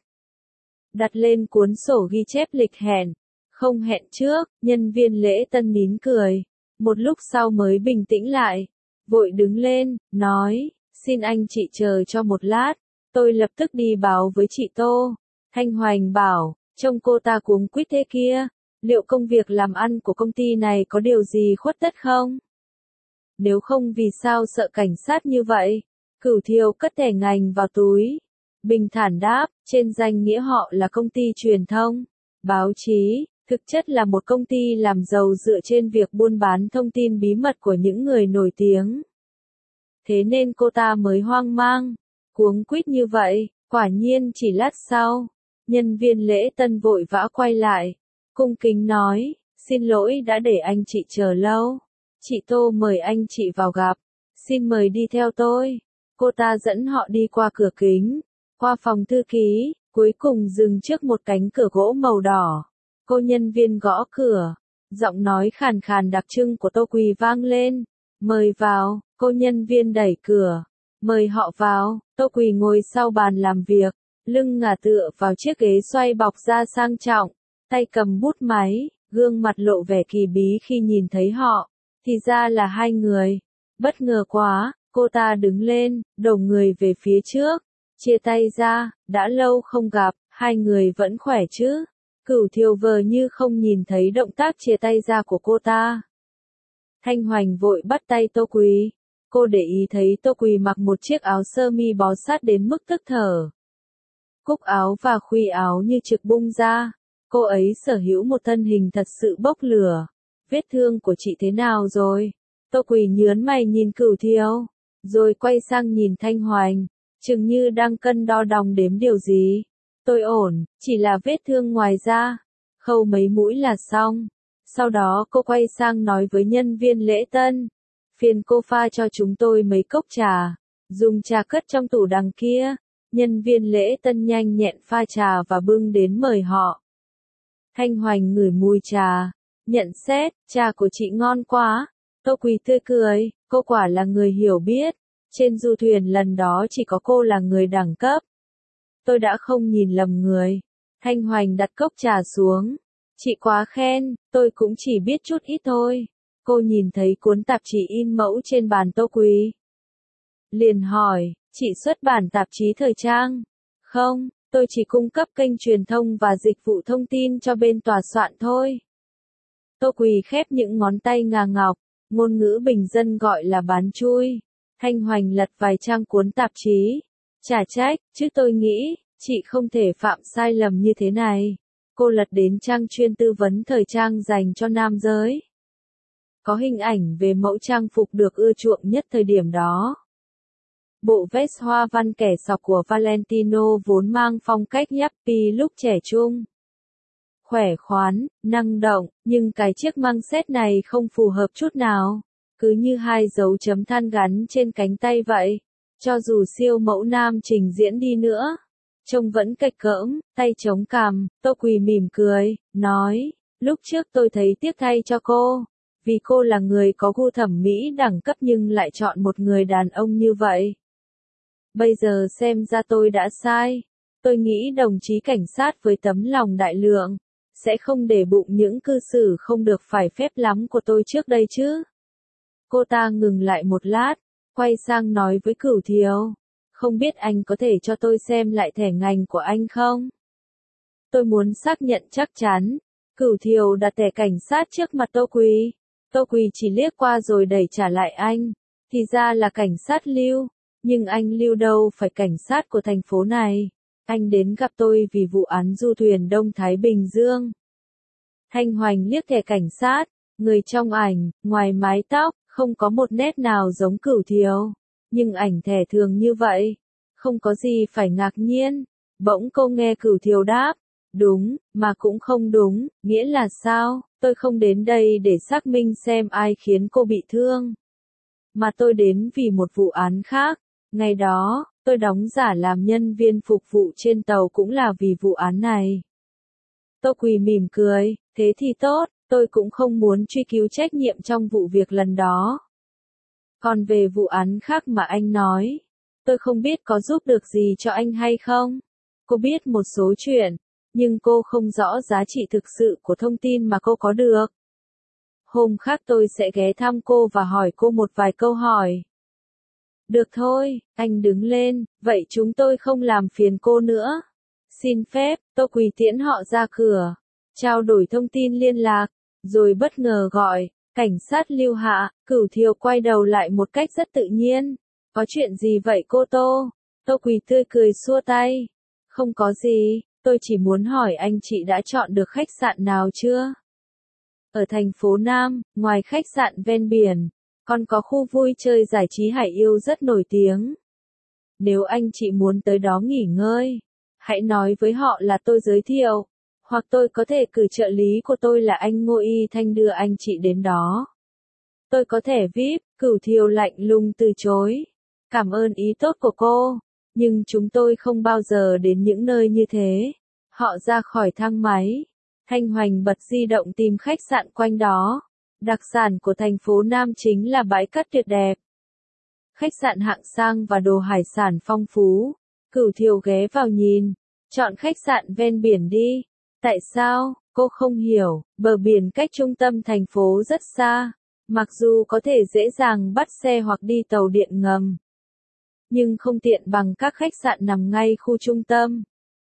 Đặt lên cuốn sổ ghi chép lịch hẹn. Không hẹn trước, nhân viên lễ tân nín cười. Một lúc sau mới bình tĩnh lại. Vội đứng lên, nói, xin anh chị chờ cho một lát. Tôi lập tức đi báo với chị Tô. Thanh Hoành bảo, trông cô ta cuống quýt thế kia. Liệu công việc làm ăn của công ty này có điều gì khuất tất không? Nếu không vì sao sợ cảnh sát như vậy? Cửu Thiều cất thẻ ngành vào túi. Bình thản đáp, trên danh nghĩa họ là công ty truyền thông, báo chí, thực chất là một công ty làm giàu dựa trên việc buôn bán thông tin bí mật của những người nổi tiếng. Thế nên cô ta mới hoang mang, cuống quýt như vậy. Quả nhiên chỉ lát sau, nhân viên lễ tân vội vã quay lại, cung kính nói, xin lỗi đã để anh chị chờ lâu. Chị Tô mời anh chị vào gặp. Xin mời đi theo tôi. Cô ta dẫn họ đi qua cửa kính, qua phòng thư ký, cuối cùng dừng trước một cánh cửa gỗ màu đỏ. Cô nhân viên gõ cửa. Giọng nói khàn khàn đặc trưng của Tô Quỳ vang lên. Mời vào, cô nhân viên đẩy cửa. Mời họ vào. Tô Quỳ ngồi sau bàn làm việc, lưng ngả tựa vào chiếc ghế xoay bọc da sang trọng, tay cầm bút máy, gương mặt lộ vẻ kỳ bí khi nhìn thấy họ. Thì ra là hai người. Bất ngờ quá, cô ta đứng lên, đổ người về phía trước, chia tay ra, đã lâu không gặp, hai người vẫn khỏe chứ? Cửu Thiều vờ như không nhìn thấy động tác chia tay ra của cô ta. Thanh Hoành vội bắt tay Tô Quỳ. Cô để ý thấy Tô Quỳ mặc một chiếc áo sơ mi bó sát đến mức tức thở. Cúc áo và khuy áo như trực bung ra. Cô ấy sở hữu một thân hình thật sự bốc lửa. Vết thương của chị thế nào rồi? Tô Quỳ nhớn mày nhìn Cửu Thiều, rồi quay sang nhìn Thanh Hoành, chừng như đang cân đo đong đếm điều gì. Tôi ổn, chỉ là vết thương ngoài da, khâu mấy mũi là xong. Sau đó cô quay sang nói với nhân viên lễ tân, phiền cô pha cho chúng tôi mấy cốc trà, dùng trà cất trong tủ đằng kia. Nhân viên lễ tân nhanh nhẹn pha trà và bưng đến mời họ. Thanh Hoành ngửi mùi trà, nhận xét, trà của chị ngon quá. Tô Quỳ tươi cười, cô quả là người hiểu biết. Trên du thuyền lần đó chỉ có cô là người đẳng cấp. Tôi đã không nhìn lầm người. Thanh Hoành đặt cốc trà xuống. Chị quá khen, tôi cũng chỉ biết chút ít thôi. Cô nhìn thấy cuốn tạp chí in mẫu trên bàn Tô Quỳ. Liền hỏi, chị xuất bản tạp chí thời trang? Không, tôi chỉ cung cấp kênh truyền thông và dịch vụ thông tin cho bên tòa soạn thôi. Tô Quỳ khép những ngón tay ngà ngọc, ngôn ngữ bình dân gọi là bán chui. Thanh Hoành lật vài trang cuốn tạp chí. Chả trách, chứ tôi nghĩ, chị không thể phạm sai lầm như thế này. Cô lật đến trang chuyên tư vấn thời trang dành cho nam giới. Có hình ảnh về mẫu trang phục được ưa chuộng nhất thời điểm đó. Bộ vest hoa văn kẻ sọc của Valentino vốn mang phong cách yuppie lúc trẻ trung. Khỏe khoắn, năng động, nhưng cái chiếc măng xét này không phù hợp chút nào. Cứ như hai dấu chấm than gắn trên cánh tay vậy. Cho dù siêu mẫu nam trình diễn đi nữa. Trông vẫn kệch cỡm, tay chống cằm, Tô Quỳ mỉm cười, nói, lúc trước tôi thấy tiếc thay cho cô. Vì cô là người có gu thẩm mỹ đẳng cấp nhưng lại chọn một người đàn ông như vậy. Bây giờ xem ra tôi đã sai. Tôi nghĩ đồng chí cảnh sát với tấm lòng đại lượng sẽ không để bụng những cư xử không được phải phép lắm của tôi trước đây chứ. Cô ta ngừng lại một lát, quay sang nói với Cửu Thiều. Không biết anh có thể cho tôi xem lại thẻ ngành của anh không? Tôi muốn xác nhận chắc chắn. Cửu Thiều đặt thẻ cảnh sát trước mặt Tô Quỳ. Tô Quỳ chỉ liếc qua rồi đẩy trả lại anh. Thì ra là cảnh sát Lưu. Nhưng anh Lưu đâu phải cảnh sát của thành phố này. Anh đến gặp tôi vì vụ án du thuyền Đông Thái Bình Dương. Thanh Hoành liếc thẻ cảnh sát. Người trong ảnh, ngoài mái tóc, không có một nét nào giống Cửu Thiều. Nhưng ảnh thẻ thường như vậy. Không có gì phải ngạc nhiên. Bỗng cô nghe Cửu Thiều đáp. Đúng, mà cũng không đúng, nghĩa là sao? Tôi không đến đây để xác minh xem ai khiến cô bị thương. Mà tôi đến vì một vụ án khác. Ngày đó, tôi đóng giả làm nhân viên phục vụ trên tàu cũng là vì vụ án này. Tô Quỳ mỉm cười, thế thì tốt, tôi cũng không muốn truy cứu trách nhiệm trong vụ việc lần đó. Còn về vụ án khác mà anh nói, tôi không biết có giúp được gì cho anh hay không. Cô biết một số chuyện, nhưng cô không rõ giá trị thực sự của thông tin mà cô có được. Hôm khác tôi sẽ ghé thăm cô và hỏi cô một vài câu hỏi. Được thôi, anh đứng lên, vậy chúng tôi không làm phiền cô nữa. Xin phép, Tô Quỳ tiễn họ ra cửa, trao đổi thông tin liên lạc, rồi bất ngờ gọi, cảnh sát Lưu hạ. Cửu Thiều quay đầu lại một cách rất tự nhiên. Có chuyện gì vậy cô Tô? Tô Quỳ tươi cười xua tay. Không có gì, tôi chỉ muốn hỏi anh chị đã chọn được khách sạn nào chưa? Ở thành phố Nam, ngoài khách sạn ven biển, còn có khu vui chơi giải trí Hải Yêu rất nổi tiếng. Nếu anh chị muốn tới đó nghỉ ngơi, hãy nói với họ là tôi giới thiệu, hoặc tôi có thể cử trợ lý của tôi là anh Ngô Y Thanh đưa anh chị đến đó. Tôi có thẻ vi ai pi, Cửu Thiều lạnh lùng từ chối. Cảm ơn ý tốt của cô, nhưng chúng tôi không bao giờ đến những nơi như thế. Họ ra khỏi thang máy. Thanh Hoành bật di động tìm khách sạn quanh đó. Đặc sản của thành phố Nam chính là bãi cát tuyệt đẹp. Khách sạn hạng sang và đồ hải sản phong phú. Cửu Thiều ghé vào nhìn. Chọn khách sạn ven biển đi. Tại sao? Cô không hiểu. Bờ biển cách trung tâm thành phố rất xa. Mặc dù có thể dễ dàng bắt xe hoặc đi tàu điện ngầm, nhưng không tiện bằng các khách sạn nằm ngay khu trung tâm.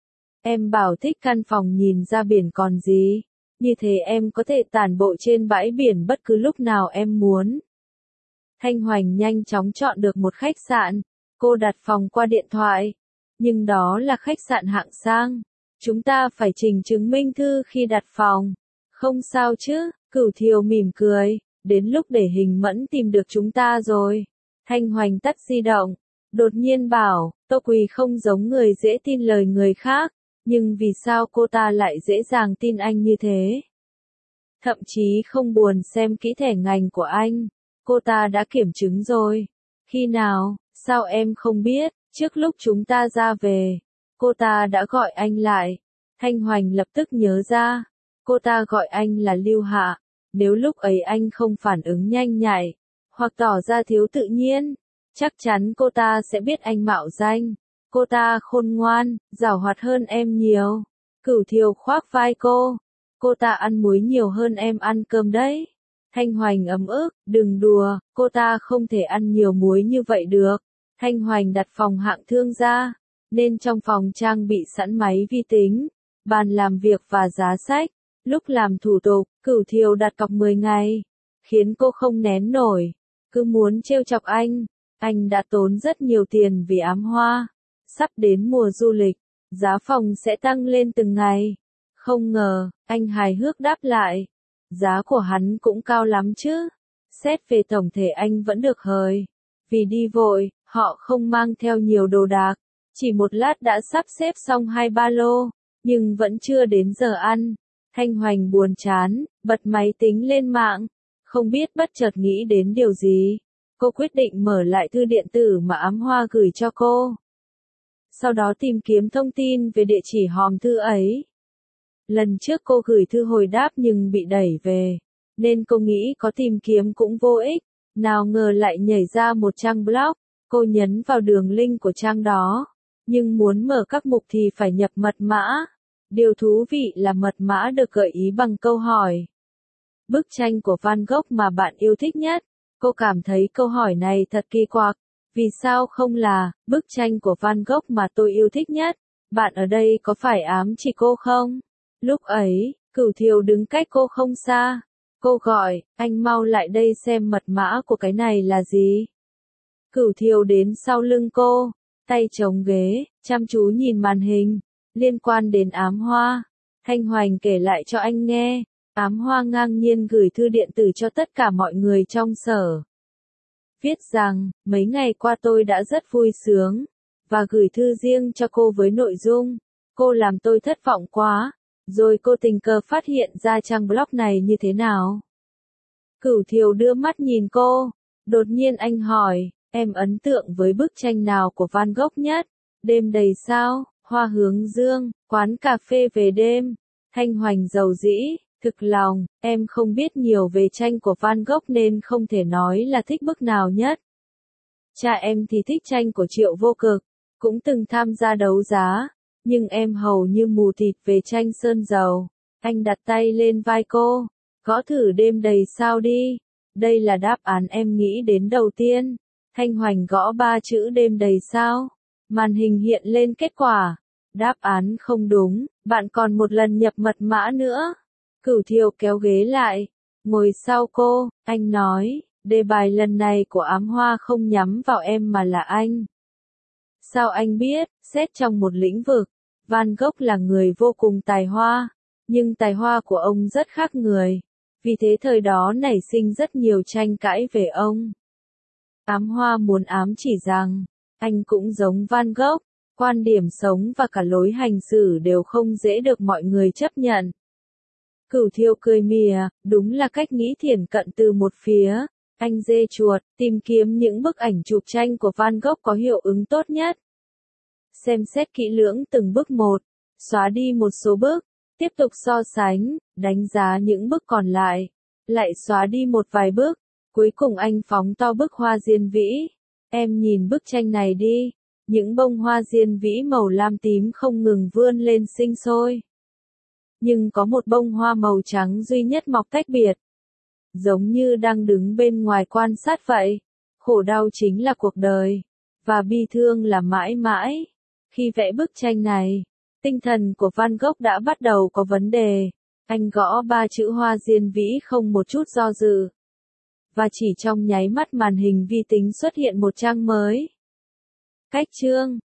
Em bảo thích căn phòng nhìn ra biển còn gì. Như thế em có thể tản bộ trên bãi biển bất cứ lúc nào em muốn. Thanh Hoành nhanh chóng chọn được một khách sạn. Cô đặt phòng qua điện thoại. Nhưng đó là khách sạn hạng sang. Chúng ta phải trình chứng minh thư khi đặt phòng. Không sao chứ, Cửu Thiều mỉm cười. Đến lúc để Hình Mẫn tìm được chúng ta rồi. Thanh Hoành tắt di động. Đột nhiên bảo, Tô Quỳ không giống người dễ tin lời người khác. Nhưng vì sao cô ta lại dễ dàng tin anh như thế? Thậm chí không buồn xem kỹ thẻ ngành của anh. Cô ta đã kiểm chứng rồi. Khi nào, sao em không biết? Trước lúc chúng ta ra về, cô ta đã gọi anh lại. Thanh Hoành lập tức nhớ ra. Cô ta gọi anh là Lưu Hạ. Nếu lúc ấy anh không phản ứng nhanh nhạy, hoặc tỏ ra thiếu tự nhiên, chắc chắn cô ta sẽ biết anh mạo danh. Cô ta khôn ngoan, giàu hoạt hơn em nhiều. Cửu Thiều khoác vai cô. Cô ta ăn muối nhiều hơn em ăn cơm đấy. Thanh Hoành ấm ức, đừng đùa, cô ta không thể ăn nhiều muối như vậy được. Thanh Hoành đặt phòng hạng thương gia, nên trong phòng trang bị sẵn máy vi tính, bàn làm việc và giá sách. Lúc làm thủ tục, Cửu Thiều đặt cọc mười ngày. khiến cô không nén nổi, cứ muốn trêu chọc anh. Anh đã tốn rất nhiều tiền vì ám hoa. Sắp đến mùa du lịch, giá phòng sẽ tăng lên từng ngày. Không ngờ, anh hài hước đáp lại. Giá của hắn cũng cao lắm chứ. Xét về tổng thể anh vẫn được hời. Vì đi vội, họ không mang theo nhiều đồ đạc. Chỉ một lát đã sắp xếp xong hai ba lô, nhưng vẫn chưa đến giờ ăn. Thanh Hoành buồn chán, bật máy tính lên mạng. Không biết bất chợt nghĩ đến điều gì. Cô quyết định mở lại thư điện tử mà ám hoa gửi cho cô. Sau đó tìm kiếm thông tin về địa chỉ hòm thư ấy. Lần trước cô gửi thư hồi đáp nhưng bị đẩy về, nên cô nghĩ có tìm kiếm cũng vô ích. Nào ngờ lại nhảy ra một trang blog. Cô nhấn vào đường link của trang đó. Nhưng muốn mở các mục thì phải nhập mật mã. Điều thú vị là mật mã được gợi ý bằng câu hỏi. Bức tranh của Van Gogh mà bạn yêu thích nhất. Cô cảm thấy câu hỏi này thật kỳ quặc. Vì sao không là bức tranh của Van Gogh mà tôi yêu thích nhất? Bạn ở đây có phải ám chỉ cô không? Lúc ấy, Cửu Thiều đứng cách cô không xa. Cô gọi, anh mau lại đây xem mật mã của cái này là gì. Cửu Thiều đến sau lưng cô, tay chống ghế, chăm chú nhìn màn hình. Liên quan đến ám hoa, Thanh Hoành kể lại cho anh nghe. Ám hoa ngang nhiên gửi thư điện tử cho tất cả mọi người trong sở. Viết rằng, mấy ngày qua tôi đã rất vui sướng, và gửi thư riêng cho cô với nội dung, cô làm tôi thất vọng quá. Rồi cô tình cờ phát hiện ra trang blog này như thế nào. Cửu Thiều đưa mắt nhìn cô, đột nhiên anh hỏi, em ấn tượng với bức tranh nào của Van Gogh nhất? Đêm đầy sao, hoa hướng dương, quán cà phê về đêm. Thanh Hoành dầu dĩ, thực lòng, em không biết nhiều về tranh của Van Gogh nên không thể nói là thích bức nào nhất. Cha em thì thích tranh của Triệu Vô Cực, cũng từng tham gia đấu giá, nhưng em hầu như mù tịt về tranh sơn dầu. Anh đặt tay lên vai cô, gõ thử đêm đầy sao đi. Đây là đáp án em nghĩ đến đầu tiên. Thanh Hoành gõ ba chữ đêm đầy sao. Màn hình hiện lên kết quả. Đáp án không đúng, bạn còn một lần nhập mật mã nữa. Cửu Thiều kéo ghế lại, ngồi sau cô, anh nói, đề bài lần này của ám hoa không nhắm vào em mà là anh. Sao anh biết? Xét trong một lĩnh vực, Van Gogh là người vô cùng tài hoa, nhưng tài hoa của ông rất khác người. Vì thế thời đó nảy sinh rất nhiều tranh cãi về ông. Ám hoa muốn ám chỉ rằng, anh cũng giống Van Gogh, quan điểm sống và cả lối hành xử đều không dễ được mọi người chấp nhận. Cửu Thiều cười mỉa, đúng là cách nghĩ thiển cận từ một phía. Anh dê chuột, tìm kiếm những bức ảnh chụp tranh của Van Gogh có hiệu ứng tốt nhất. Xem xét kỹ lưỡng từng bức một, xóa đi một số bức, tiếp tục so sánh, đánh giá những bức còn lại, lại xóa đi một vài bức. Cuối cùng anh phóng to bức hoa diên vĩ. Em nhìn bức tranh này đi, những bông hoa diên vĩ màu lam tím không ngừng vươn lên sinh sôi. Nhưng có một bông hoa màu trắng duy nhất mọc tách biệt. Giống như đang đứng bên ngoài quan sát vậy. Khổ đau chính là cuộc đời, và bi thương là mãi mãi. Khi vẽ bức tranh này, tinh thần của Van Gogh đã bắt đầu có vấn đề. Anh gõ ba chữ hoa diên vĩ không một chút do dự. Và chỉ trong nháy mắt màn hình vi tính xuất hiện một trang mới. Cách chương